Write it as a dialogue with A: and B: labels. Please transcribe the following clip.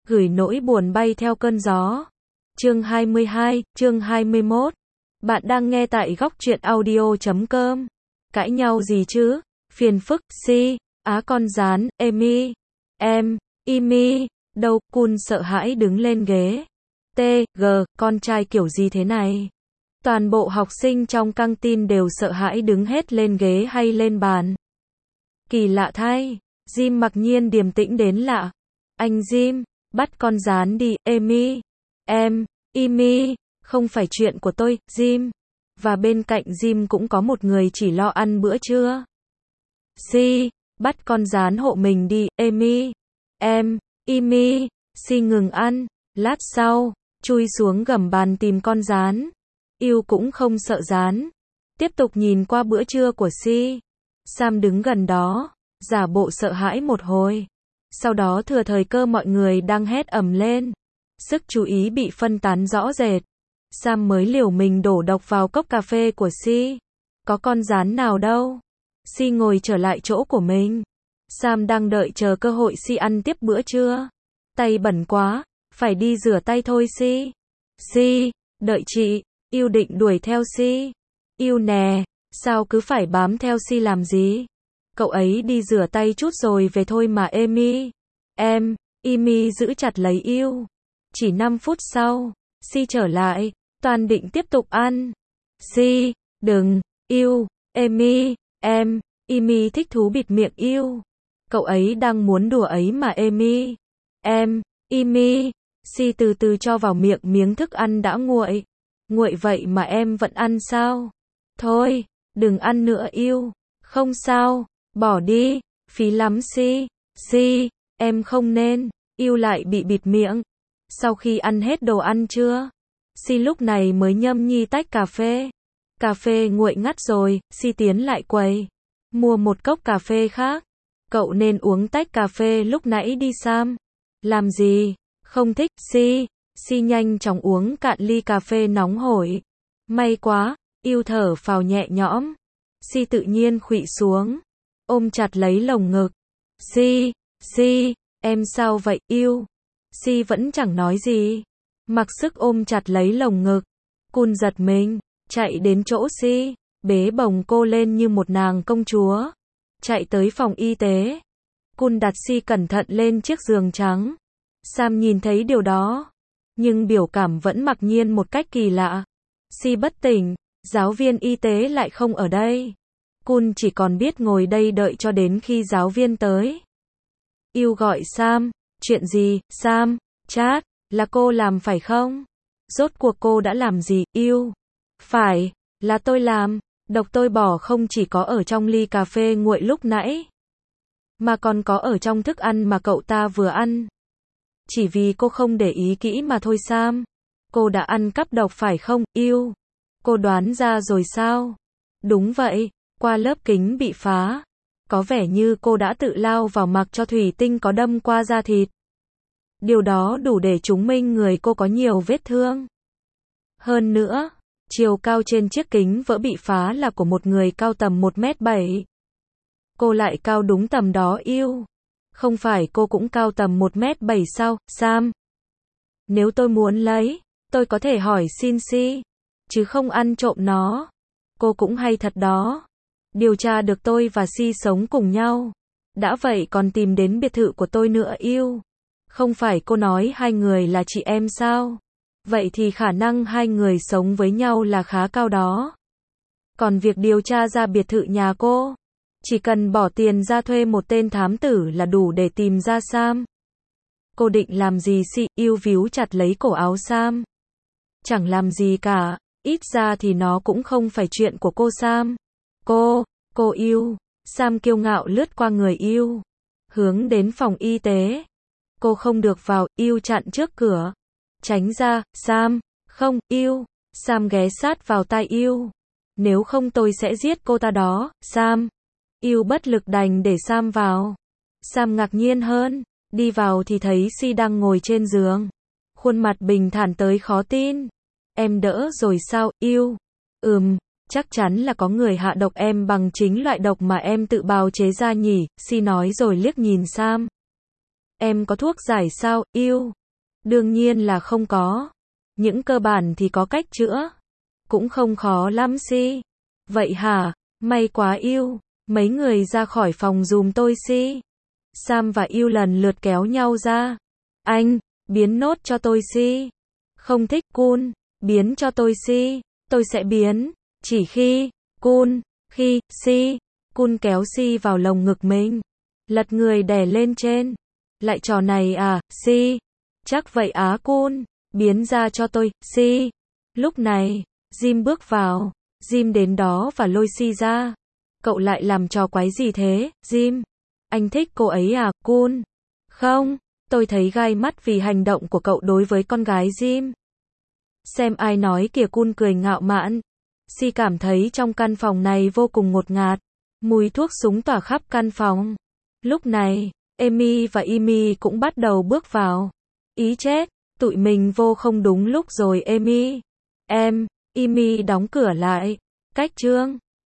A: gửi nỗi buồn bay theo cơn gió. Chương 22, chương 21. Bạn đang nghe tại góc truyện audio.com. Cãi nhau gì chứ? Phiền phức, si, á con rán, Emi. Em, Imi, đâu, Kun sợ hãi đứng lên ghế. T.G, con trai kiểu gì thế này? Toàn bộ học sinh trong căng tin đều sợ hãi đứng hết lên ghế hay lên bàn. Kỳ lạ thay, Jim mặc nhiên điềm tĩnh đến lạ. Anh Jim, bắt con rán đi, Emi. Em, Imi, không phải chuyện của tôi, Jim. Và bên cạnh Jim cũng có một người chỉ lo ăn bữa trưa. Si, bắt con rán hộ mình đi, Emi. Em, Imi, Si ngừng ăn, lát sau, chui xuống gầm bàn tìm con rán. Yêu cũng không sợ rán. Tiếp tục nhìn qua bữa trưa của Si. Sam đứng gần đó, giả bộ sợ hãi một hồi. Sau đó thừa thời cơ mọi người đang hét ầm lên. Sức chú ý bị phân tán rõ rệt. Sam mới liều mình đổ độc vào cốc cà phê của Si. Có con rán nào đâu. Si ngồi trở lại chỗ của mình. Sam đang đợi chờ cơ hội Si ăn tiếp bữa trưa. Tay bẩn quá, phải đi rửa tay thôi Si. Si, đợi chị. Yêu định đuổi theo Si. Yêu nè, sao cứ phải bám theo Si làm gì? Cậu ấy đi rửa tay chút rồi về thôi mà Emi. Em, Imi giữ chặt lấy Yêu. Chỉ 5 phút sau, Si trở lại, toàn định tiếp tục ăn. Si, đừng, Yêu, Emi, em, Imi thích thú bịt miệng Yêu. Cậu ấy đang muốn đùa ấy mà Emi. Em, Imi, Si từ từ cho vào miệng miếng thức ăn đã nguội. Nguội vậy mà em vẫn ăn sao? Thôi, đừng ăn nữa Yêu. Không sao, bỏ đi, phí lắm Si. Si, em không nên. Yêu lại bị bịt miệng. Sau khi ăn hết đồ ăn trưa, Si lúc này mới nhâm nhi tách cà phê. Cà phê nguội ngắt rồi, Si tiến lại quầy. Mua một cốc cà phê khác. Cậu nên uống tách cà phê lúc nãy đi Sam. Làm gì? Không thích, Si. Si nhanh chóng uống cạn ly cà phê nóng hổi. May quá, Yêu thở phào nhẹ nhõm. Si tự nhiên khuỵu xuống, ôm chặt lấy lồng ngực. Si, Si, em sao vậy Yêu? Si vẫn chẳng nói gì, mặc sức ôm chặt lấy lồng ngực. Kun giật mình, chạy đến chỗ Si, bế bồng cô lên như một nàng công chúa. Chạy tới phòng y tế. Kun đặt Si cẩn thận lên chiếc giường trắng. Sam nhìn thấy điều đó, nhưng biểu cảm vẫn mặc nhiên một cách kỳ lạ. Si bất tỉnh, giáo viên y tế lại không ở đây. Kun chỉ còn biết ngồi đây đợi cho đến khi giáo viên tới. Yêu gọi Sam, chuyện gì, Sam? Chat, là cô làm phải không? Rốt cuộc cô đã làm gì, Yêu? Phải, là tôi làm, độc tôi bỏ không chỉ có ở trong ly cà phê nguội lúc nãy, mà còn có ở trong thức ăn mà cậu ta vừa ăn. Chỉ vì cô không để ý kỹ mà thôi Sam. Cô đã ăn cắp độc phải không, Yêu? Cô đoán ra rồi sao? Đúng vậy, qua lớp kính bị phá. Có vẻ như cô đã tự lao vào mặc cho thủy tinh có đâm qua da thịt. Điều đó đủ để chứng minh người cô có nhiều vết thương. Hơn nữa, chiều cao trên chiếc kính vỡ bị phá là của một người cao tầm 1m7. Cô lại cao đúng tầm đó Yêu. Không phải cô cũng cao tầm 1m7 sao, Sam? Nếu tôi muốn lấy, tôi có thể hỏi xin Si, chứ không ăn trộm nó. Cô cũng hay thật đó. Điều tra được tôi và Si sống cùng nhau. Đã vậy còn tìm đến biệt thự của tôi nữa Yêu. Không phải cô nói hai người là chị em sao? Vậy thì khả năng hai người sống với nhau là khá cao đó. Còn việc điều tra ra biệt thự nhà cô, chỉ cần bỏ tiền ra thuê một tên thám tử là đủ để tìm ra Sam. Cô định làm gì Si? Yêu víu chặt lấy cổ áo Sam. Chẳng làm gì cả, ít ra thì nó cũng không phải chuyện của cô Sam. Cô Yêu. Sam kiêu ngạo lướt qua người Yêu, hướng đến phòng y tế. Cô không được vào, Yêu chặn trước cửa. Tránh ra, Sam. Không, Yêu. Sam ghé sát vào tai Yêu. Nếu không tôi sẽ giết cô ta đó, Sam. Yêu bất lực đành để Sam vào. Sam ngạc nhiên hơn, đi vào thì thấy Si đang ngồi trên giường. Khuôn mặt bình thản tới khó tin. Em đỡ rồi sao, Yêu? Chắc chắn là có người hạ độc em bằng chính loại độc mà em tự bào chế ra nhỉ, Si nói rồi liếc nhìn Sam. Em có thuốc giải sao, Yêu? Đương nhiên là không có. Những cơ bản thì có cách chữa. Cũng không khó lắm si. Vậy hả? May quá yêu. Mấy người ra khỏi phòng giùm tôi si. Sam và yêu lần lượt kéo nhau ra. Anh, biến nốt cho tôi si. Không thích cool, biến cho tôi si. Tôi sẽ biến. Chỉ khi si. Cool kéo si vào lồng ngực mình. Lật người đè lên trên. Lại trò này à, si. Chắc vậy á cool. Biến ra cho tôi, si. Lúc này, Jim bước vào. Jim đến đó và lôi si ra. Cậu lại làm trò quái gì thế, Jim? Anh thích cô ấy à, cool? Không, tôi thấy gai mắt vì hành động của cậu đối với con gái Jim. Xem ai nói kìa, cool cười ngạo mạn. Si cảm thấy trong căn phòng này vô cùng ngột ngạt. Mùi thuốc súng tỏa khắp căn phòng. Lúc này, Amy và Amy cũng bắt đầu bước vào. Ý chết, tụi mình vô không đúng lúc rồi Amy. Amy đóng cửa lại. Cách chương